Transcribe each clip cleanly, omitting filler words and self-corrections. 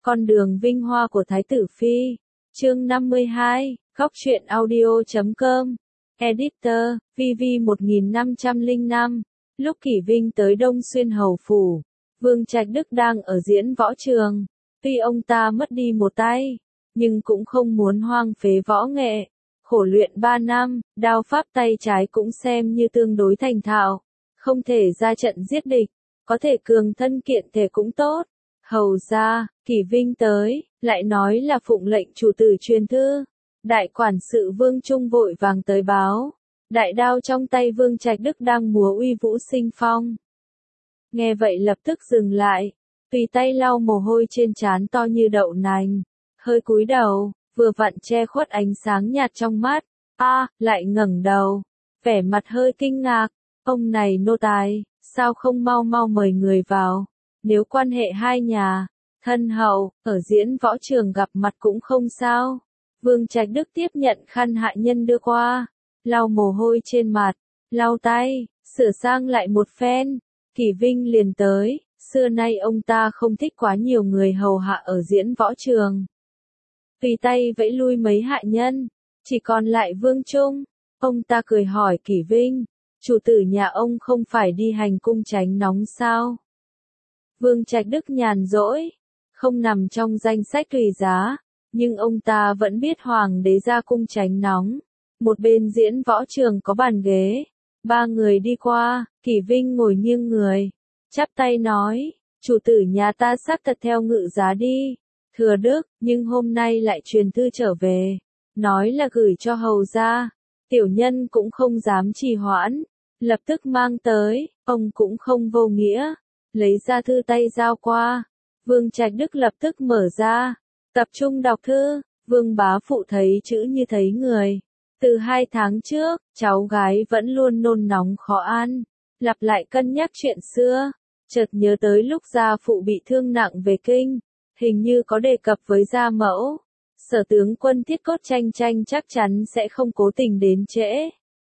Con đường vinh hoa của Thái tử Phi. Chương 52, Góc truyện audio.com. Editor, VV1505. Lúc Kỷ Vinh tới Đông Xuyên Hầu Phủ, Vương Trạch Đức đang ở diễn võ trường. Tuy ông ta mất đi một tay, nhưng cũng không muốn hoang phế võ nghệ. Khổ luyện 3 năm, đao pháp tay trái cũng xem như tương đối thành thạo. Không thể ra trận giết địch, có thể cường thân kiện thể cũng tốt. Hầu ra, Kỷ Vinh tới, lại nói là phụng lệnh chủ tử truyền thư. Đại quản sự Vương Trung vội vàng tới báo. Đại đao trong tay Vương Trạch Đức đang múa uy vũ sinh phong. Nghe vậy lập tức dừng lại, tùy tay lau mồ hôi trên trán to như đậu nành, hơi cúi đầu, vừa vặn che khuất ánh sáng nhạt trong mắt. Lại ngẩng đầu, vẻ mặt hơi kinh ngạc, ông này nô tài, sao không mau mau mời người vào, nếu quan hệ hai nhà, thân hậu, ở diễn võ trường gặp mặt cũng không sao. Vương Trạch Đức tiếp nhận khăn hạ nhân đưa qua, lau mồ hôi trên mặt, lau tay, sửa sang lại một phen. Kỷ Vinh liền tới, xưa nay ông ta không thích quá nhiều người hầu hạ ở diễn võ trường. Tùy tay vẫy lui mấy hạ nhân, chỉ còn lại Vương Trung. Ông ta cười hỏi Kỷ Vinh, chủ tử nhà ông không phải đi hành cung tránh nóng sao? Vương Trạch Đức nhàn rỗi, không nằm trong danh sách tùy giá, nhưng ông ta vẫn biết hoàng đế ra cung tránh nóng. Một bên diễn võ trường có bàn ghế, 3 người đi qua, Kỷ Vinh ngồi nghiêng người, chắp tay nói, chủ tử nhà ta xác thật theo ngự giá đi, thừa đức, nhưng hôm nay lại truyền thư trở về, nói là gửi cho hầu gia. Tiểu nhân cũng không dám trì hoãn, lập tức mang tới, ông cũng không vô nghĩa, lấy ra thư tay giao qua. Vương Trạch Đức lập tức mở ra, tập trung đọc thư. Vương bá phụ thấy chữ như thấy người. Từ 2 tháng trước, cháu gái vẫn luôn nôn nóng khó ăn, lặp lại cân nhắc chuyện xưa, chợt nhớ tới lúc gia phụ bị thương nặng về kinh, hình như có đề cập với gia mẫu. Sở tướng quân Thiết Cốt Tranh Tranh chắc chắn sẽ không cố tình đến trễ.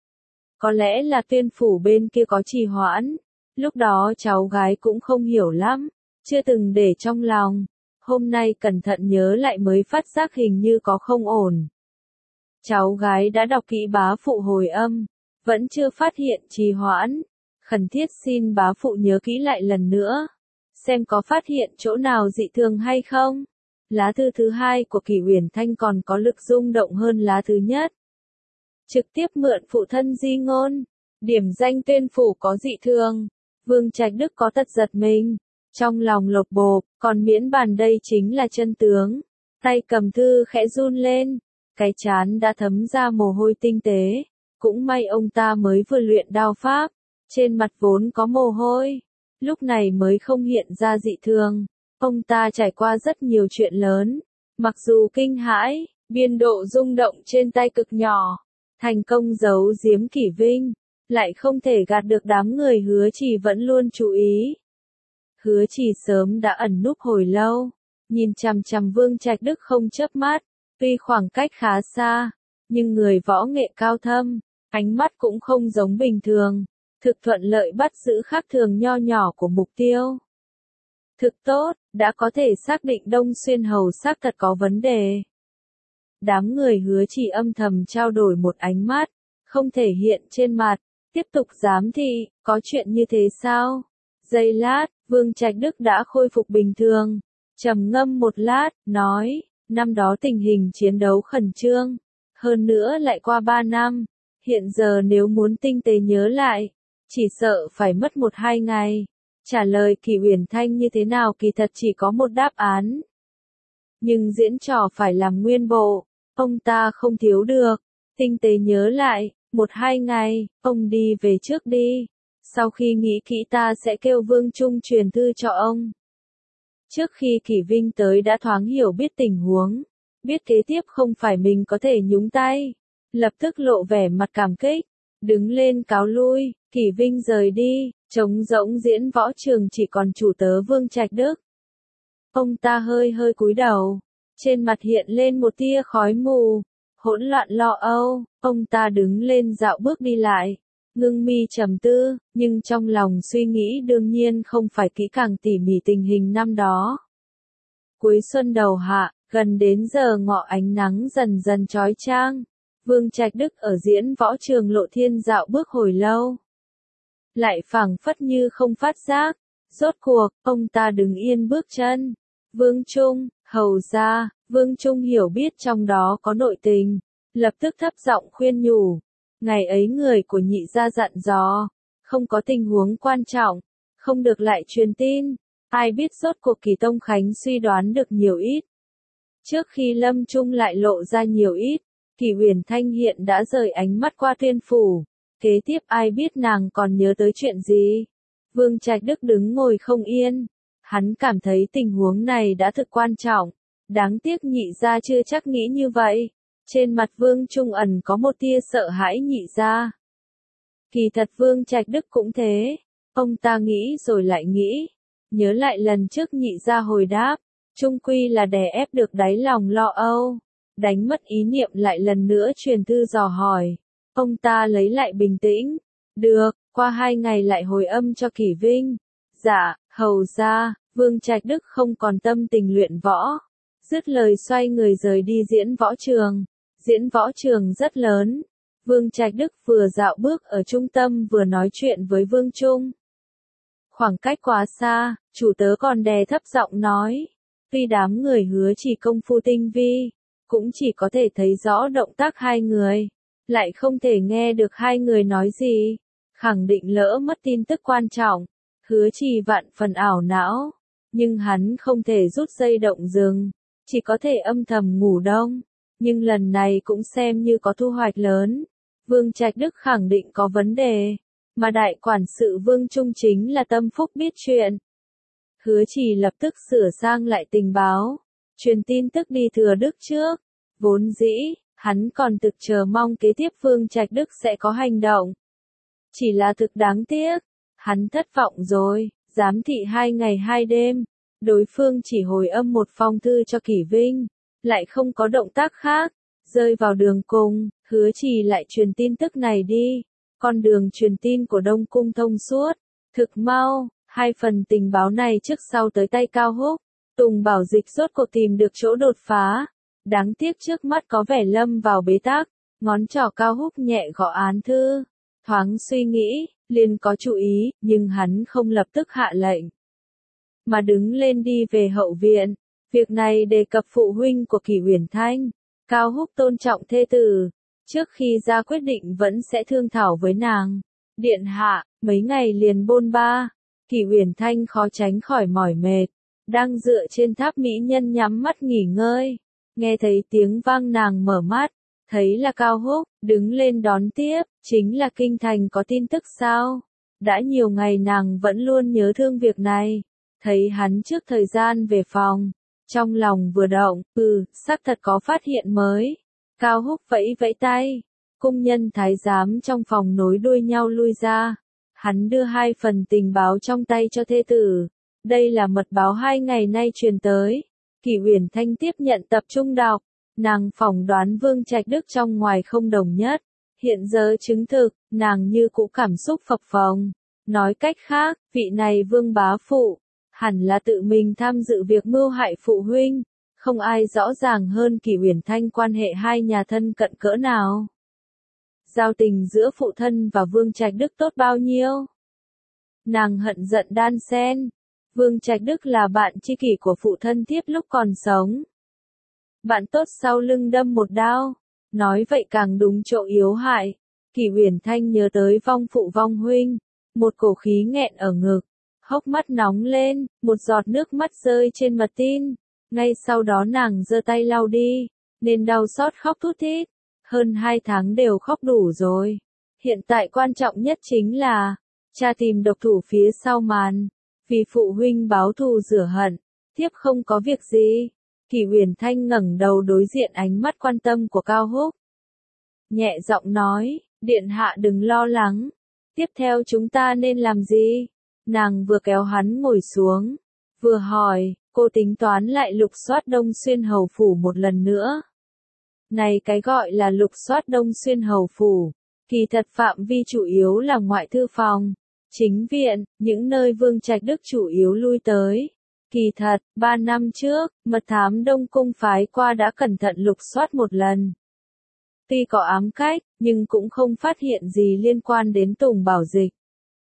Có lẽ là Tuyên phủ bên kia có trì hoãn, lúc đó cháu gái cũng không hiểu lắm, chưa từng để trong lòng. Hôm nay cẩn thận nhớ lại mới phát giác hình như có không ổn. Cháu gái đã đọc kỹ bá phụ hồi âm, vẫn chưa phát hiện trì hoãn, khẩn thiết xin bá phụ nhớ kỹ lại lần nữa, xem có phát hiện chỗ nào dị thường hay không. Lá thư thứ 2 của Kỷ Uyển Thanh còn có lực rung động hơn lá thứ nhất. Trực tiếp mượn phụ thân di ngôn, điểm danh Tuyên phủ có dị thường. Vương Trạch Đức có tật giật mình, trong lòng lột bột, còn miễn bàn đây chính là chân tướng. Tay cầm thư khẽ run lên, cái trán đã thấm ra mồ hôi tinh tế. Cũng may ông ta mới vừa luyện đao pháp, trên mặt vốn có mồ hôi, lúc này mới không hiện ra dị thường. Ông ta trải qua rất nhiều chuyện lớn, mặc dù kinh hãi, biên độ rung động trên tay cực nhỏ, thành công giấu giếm Kỷ Vinh, lại không thể gạt được đám người Hứa Trì vẫn luôn chú ý. Hứa Trì sớm đã ẩn núp hồi lâu, nhìn chằm chằm Vương Trạch Đức không chớp mắt, tuy khoảng cách khá xa, nhưng người võ nghệ cao thâm, ánh mắt cũng không giống bình thường, thực thuận lợi bắt giữ khác thường nho nhỏ của mục tiêu. Thực tốt, đã có thể xác định Đông Xuyên Hầu xác thật có vấn đề. Đám người Hứa Trì âm thầm trao đổi một ánh mắt, không thể hiện trên mặt, tiếp tục giám thị, có chuyện như thế sao? Giây lát, Vương Trạch Đức đã khôi phục bình thường, trầm ngâm một lát, nói, năm đó tình hình chiến đấu khẩn trương, hơn nữa lại qua 3 năm, hiện giờ nếu muốn tinh tế nhớ lại, chỉ sợ phải mất 1-2 ngày. Trả lời Kỷ Uyển Thanh như thế nào kỳ thật chỉ có một đáp án. Nhưng diễn trò phải làm nguyên bộ, ông ta không thiếu được. Tinh tế nhớ lại, 1-2 ngày, ông đi về trước đi. Sau khi nghĩ kỹ ta sẽ kêu Vương Trung truyền thư cho ông. Trước khi Kỷ Vinh tới đã thoáng hiểu biết tình huống, biết kế tiếp không phải mình có thể nhúng tay, lập tức lộ vẻ mặt cảm kích, đứng lên cáo lui. Kỷ Vinh rời đi, trống rỗng diễn võ trường chỉ còn chủ tớ Vương Trạch Đức. Ông ta hơi cúi đầu, trên mặt hiện lên một tia khói mù, hỗn loạn lo âu. Ông ta đứng lên dạo bước đi lại, ngưng mi trầm tư, nhưng trong lòng suy nghĩ đương nhiên không phải kỹ càng tỉ mỉ tình hình năm đó. Cuối xuân đầu hạ, gần đến giờ ngọ ánh nắng dần dần chói chang. Vương Trạch Đức ở Diễn Võ Trường Lộ Thiên dạo bước hồi lâu. Lại phảng phất như không phát giác. Rốt cuộc, ông ta đứng yên bước chân. Vương Trung, hầu ra, Vương Trung hiểu biết trong đó có nội tình. Lập tức thấp giọng khuyên nhủ. Ngày ấy người của nhị gia dặn dò. Không có tình huống quan trọng. Không được lại truyền tin. Ai biết rốt cuộc Kỳ Tông Khánh suy đoán được nhiều ít. Trước khi Lâm Trung lại lộ ra nhiều ít, Kỳ Huyền Thanh hiện đã rời ánh mắt qua Tuyên Phủ. Kế tiếp ai biết nàng còn nhớ tới chuyện gì? Vương Trạch Đức đứng ngồi không yên. Hắn cảm thấy tình huống này đã thực quan trọng. Đáng tiếc nhị gia chưa chắc nghĩ như vậy. Trên mặt Vương Trung ẩn có một tia sợ hãi nhị gia. Kỳ thật Vương Trạch Đức cũng thế. Ông ta nghĩ rồi lại nghĩ. Nhớ lại lần trước nhị gia hồi đáp. Trung quy là đè ép được đáy lòng lo âu. Đánh mất ý niệm lại lần nữa truyền thư dò hỏi. Ông ta lấy lại bình tĩnh. Được, qua 2 ngày lại hồi âm cho Kỷ Vinh. Dạ, hầu ra, Vương Trạch Đức không còn tâm tình luyện võ. Dứt lời xoay người rời đi diễn võ trường. Diễn võ trường rất lớn. Vương Trạch Đức vừa dạo bước ở trung tâm vừa nói chuyện với Vương Trung. Khoảng cách quá xa, chủ tớ còn đè thấp giọng nói. Tuy đám người hứa chỉ công phu tinh vi, cũng chỉ có thể thấy rõ động tác hai người, lại không thể nghe được hai người nói gì, khẳng định lỡ mất tin tức quan trọng. Hứa chỉ vạn phần ảo não, nhưng hắn không thể rút dây động rừng, chỉ có thể âm thầm ngủ đông, nhưng lần này cũng xem như có thu hoạch lớn. Vương Trạch Đức khẳng định có vấn đề, mà đại quản sự Vương Trung chính là tâm phúc biết chuyện. Hứa chỉ lập tức sửa sang lại tình báo, truyền tin tức đi Thừa Đức trước. Vốn dĩ, hắn còn thực chờ mong kế tiếp Vương Trạch Đức sẽ có hành động. Chỉ là thực đáng tiếc, hắn thất vọng rồi, giám thị 2 ngày 2 đêm. Đối phương chỉ hồi âm một phong thư cho Kỷ Vinh, lại không có động tác khác, rơi vào đường cùng, hứa chỉ lại truyền tin tức này đi. Con đường truyền tin của Đông Cung thông suốt, thực mau. 2 phần tình báo này trước sau tới tay Cao Húc. Tùng Bảo Dịch rốt cuộc tìm được chỗ đột phá. Đáng tiếc trước mắt có vẻ lâm vào bế tắc. Ngón trỏ Cao Húc nhẹ gõ án thư. Thoáng suy nghĩ, liền có chú ý, nhưng hắn không lập tức hạ lệnh. Mà đứng lên đi về hậu viện. Việc này đề cập phụ huynh của Kỷ Huyền Thanh. Cao Húc tôn trọng thê tử. Trước khi ra quyết định vẫn sẽ thương thảo với nàng. Điện hạ, mấy ngày liền bôn ba. Kỷ Huyền Thanh khó tránh khỏi mỏi mệt, đang dựa trên tháp mỹ nhân nhắm mắt nghỉ ngơi. Nghe thấy tiếng vang nàng mở mắt, thấy là Cao Húc, đứng lên đón tiếp, chính là kinh thành có tin tức sao? Đã nhiều ngày nàng vẫn luôn nhớ thương việc này, thấy hắn trước thời gian về phòng, trong lòng vừa động, xác thật có phát hiện mới. Cao Húc vẫy vẫy tay, cung nhân thái giám trong phòng nối đuôi nhau lui ra. Hắn đưa 2 phần tình báo trong tay cho thê tử. Đây là mật báo 2 ngày nay truyền tới. Kỷ Huyền Thanh tiếp nhận tập trung đọc. Nàng phỏng đoán Vương Trạch Đức trong ngoài không đồng nhất. Hiện giờ chứng thực, nàng như cũ cảm xúc phập phồng. Nói cách khác, vị này Vương bá phụ, hẳn là tự mình tham dự việc mưu hại phụ huynh. Không ai rõ ràng hơn Kỷ Huyền Thanh quan hệ hai nhà thân cận cỡ nào. Giao tình giữa phụ thân và Vương Trạch Đức tốt bao nhiêu? Nàng hận giận đan xen. Vương Trạch Đức là bạn tri kỷ của phụ thân thiếp lúc còn sống. Bạn tốt sau lưng đâm một đao. Nói vậy càng đúng chỗ yếu hại. Kỷ Huyền Thanh nhớ tới vong phụ vong huynh. Một cổ khí nghẹn ở ngực. Hốc mắt nóng lên, một giọt nước mắt rơi trên mật tin. Ngay sau đó nàng giơ tay lau đi. Nên đau xót khóc thút thít. Hơn 2 tháng đều khóc đủ rồi. Hiện tại quan trọng nhất chính là cha tìm độc thủ phía sau màn. Vì phụ huynh báo thù rửa hận. Thiếp không có việc gì. Kỷ Huyền Thanh ngẩng đầu đối diện ánh mắt quan tâm của Cao Húc. Nhẹ giọng nói, điện hạ đừng lo lắng. Tiếp theo chúng ta nên làm gì? Nàng vừa kéo hắn ngồi xuống. Vừa hỏi, cô tính toán lại lục soát Đông Xuyên Hầu Phủ một lần nữa. Này cái gọi là lục soát Đông Xuyên Hầu Phủ, kỳ thật phạm vi chủ yếu là ngoại thư phòng, chính viện, những nơi Vương Trạch Đức chủ yếu lui tới. Kỳ thật, 3 năm trước, mật thám Đông Cung phái qua đã cẩn thận lục soát một lần. Tuy có ám cách, nhưng cũng không phát hiện gì liên quan đến Tùng Bảo Dịch.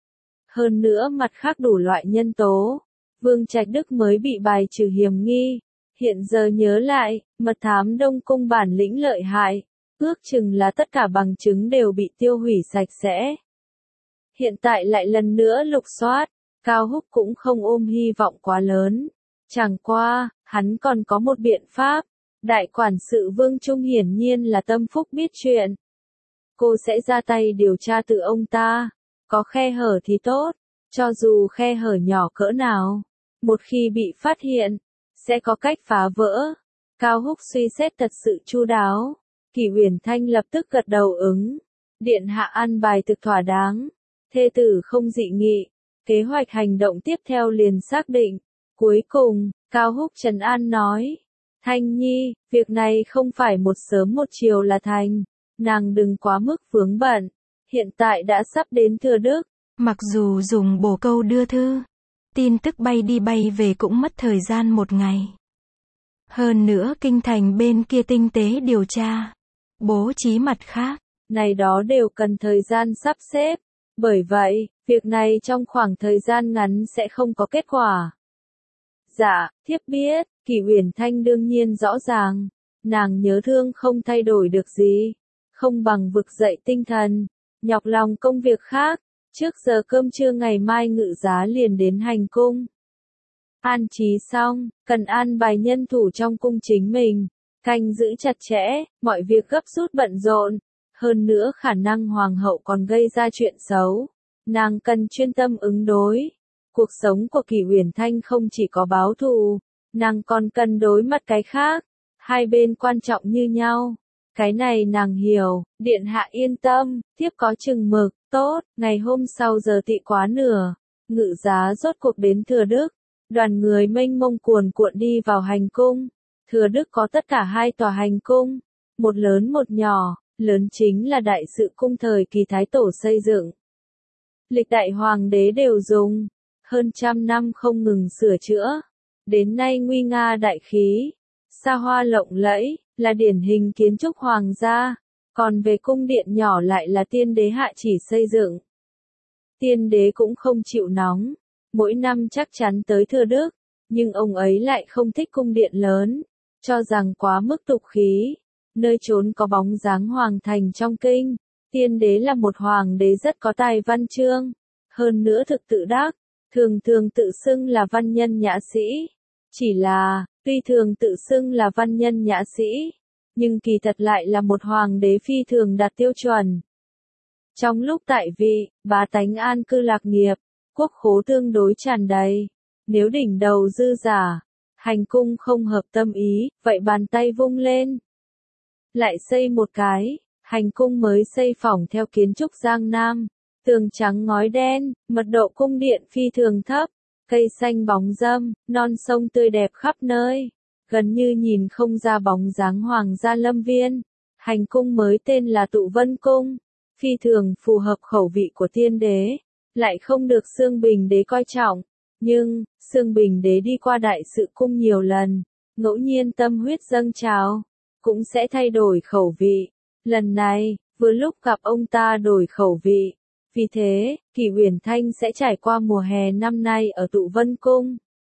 Hơn nữa mặt khác đủ loại nhân tố, Vương Trạch Đức mới bị bài trừ hiểm nghi. Hiện giờ nhớ lại, mật thám Đông Cung bản lĩnh lợi hại, ước chừng là tất cả bằng chứng đều bị tiêu hủy sạch sẽ. Hiện tại lại lần nữa lục soát, Cao Húc cũng không ôm hy vọng quá lớn. Chẳng qua, hắn còn có một biện pháp. Đại quản sự Vương Trung hiển nhiên là tâm phúc biết chuyện. Cô sẽ ra tay điều tra từ ông ta. Có khe hở thì tốt, cho dù khe hở nhỏ cỡ nào. Một khi bị phát hiện, sẽ có cách phá vỡ. Cao Húc suy xét thật sự chu đáo. Kỷ Uyển Thanh lập tức gật đầu ứng. Điện hạ an bài thực thỏa đáng. Thê tử không dị nghị. Kế hoạch hành động tiếp theo liền xác định. Cuối cùng, Cao Húc trấn an nói. Thanh Nhi, việc này không phải một sớm một chiều là thành. Nàng đừng quá mức vướng bận. Hiện tại đã sắp đến Thừa Đức. Mặc dù dùng bồ câu đưa thư, tin tức bay đi bay về cũng mất thời gian một ngày. Hơn nữa kinh thành bên kia tinh tế điều tra, bố trí mặt khác. Này đó đều cần thời gian sắp xếp. Bởi vậy, việc này trong khoảng thời gian ngắn sẽ không có kết quả. Dạ, thiếp biết, Kỷ Uyển Thanh đương nhiên rõ ràng. Nàng nhớ thương không thay đổi được gì. Không bằng vực dậy tinh thần, nhọc lòng công việc khác. Trước giờ cơm trưa ngày mai ngự giá liền đến hành cung. An trí xong, cần an bài nhân thủ trong cung chính mình. Canh giữ chặt chẽ, mọi việc gấp rút bận rộn. Hơn nữa khả năng hoàng hậu còn gây ra chuyện xấu. Nàng cần chuyên tâm ứng đối. Cuộc sống của Kỷ Uyển Thanh không chỉ có báo thù, nàng còn cần đối mặt cái khác. Hai bên quan trọng như nhau. Cái này nàng hiểu, điện hạ yên tâm, thiếp có chừng mực, tốt. Ngày hôm sau giờ tỵ quá nửa, ngự giá rốt cuộc đến Thừa Đức. Đoàn người mênh mông cuồn cuộn đi vào hành cung. Thừa Đức có tất cả 2 tòa hành cung, một lớn một nhỏ. Lớn chính là đại sự cung thời kỳ Thái Tổ xây dựng. Lịch đại hoàng đế đều dùng, hơn 100 năm không ngừng sửa chữa. Đến nay nguy nga đại khí, xa hoa lộng lẫy, là điển hình kiến trúc hoàng gia. Còn về cung điện nhỏ lại là tiên đế hạ chỉ xây dựng. Tiên đế cũng không chịu nóng, mỗi năm chắc chắn tới Thừa Đức, nhưng ông ấy lại không thích cung điện lớn, cho rằng quá mức tục khí. Nơi trốn có bóng dáng hoàng thành trong kinh, tiên đế là một hoàng đế rất có tài văn chương, hơn nữa thực tự đắc, thường thường tự xưng là văn nhân nhã sĩ. Chỉ là, tuy thường tự xưng là văn nhân nhã sĩ, nhưng kỳ thật lại là một hoàng đế phi thường đạt tiêu chuẩn. Trong lúc tại vị, bá tánh an cư lạc nghiệp, quốc khố tương đối tràn đầy. Nếu đỉnh đầu dư giả, hành cung không hợp tâm ý, vậy bàn tay vung lên. Lại xây một cái, hành cung mới xây phỏng theo kiến trúc Giang Nam, tường trắng ngói đen, mật độ cung điện phi thường thấp, cây xanh bóng râm, non sông tươi đẹp khắp nơi, gần như nhìn không ra bóng dáng hoàng gia lâm viên. Hành cung mới tên là Tụ Vân Cung, phi thường phù hợp khẩu vị của tiên đế, lại không được Xương Bình đế coi trọng, nhưng Xương Bình đế đi qua đại sự cung nhiều lần, ngẫu nhiên tâm huyết dâng trào, cũng sẽ thay đổi khẩu vị. Lần này, vừa lúc gặp ông ta đổi khẩu vị. Vì thế, Kỷ Uyển Thanh sẽ trải qua mùa hè năm nay ở Tụ Vân Cung.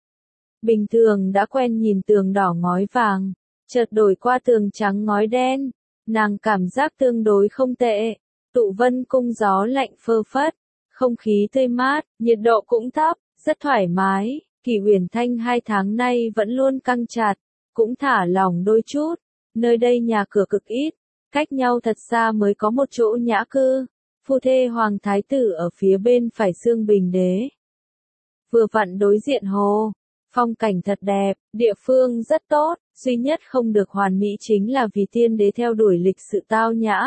Bình thường đã quen nhìn tường đỏ ngói vàng, chợt đổi qua tường trắng ngói đen. Nàng cảm giác tương đối không tệ. Tụ Vân Cung gió lạnh phơ phất, không khí tươi mát, nhiệt độ cũng thấp, rất thoải mái. Kỷ Uyển Thanh 2 tháng nay vẫn luôn căng chặt, cũng thả lỏng đôi chút. Nơi đây nhà cửa cực ít, cách nhau thật xa mới có một chỗ nhã cư. Phu thê hoàng thái tử ở phía bên phải Xương Bình đế. Vừa vặn đối diện hồ, phong cảnh thật đẹp, địa phương rất tốt, duy nhất không được hoàn mỹ chính là vì tiên đế theo đuổi lịch sự tao nhã.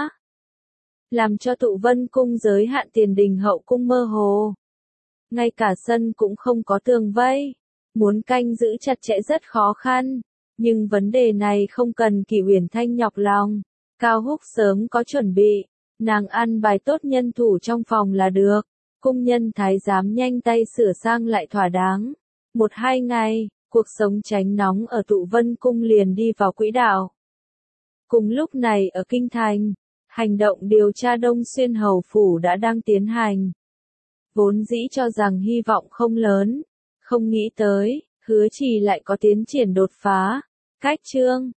Làm cho Tụ Vân Cung giới hạn tiền đình hậu cung mơ hồ. Ngay cả sân cũng không có tường vây, muốn canh giữ chặt chẽ rất khó khăn. Nhưng vấn đề này không cần Kỷ Uyển Thanh nhọc lòng. Cao Húc sớm có chuẩn bị, nàng ăn bài tốt nhân thủ trong phòng là được. Cung nhân thái giám nhanh tay sửa sang lại thỏa đáng. 1-2 ngày, Cuộc sống tránh nóng ở Tụ Vân Cung liền đi vào quỹ đạo. Cùng lúc này ở Kinh Thành, hành động điều tra Đông Xuyên Hầu Phủ đã đang tiến hành. Vốn dĩ cho rằng hy vọng không lớn, không nghĩ tới, Hứa Trì lại có tiến triển đột phá. Cách chương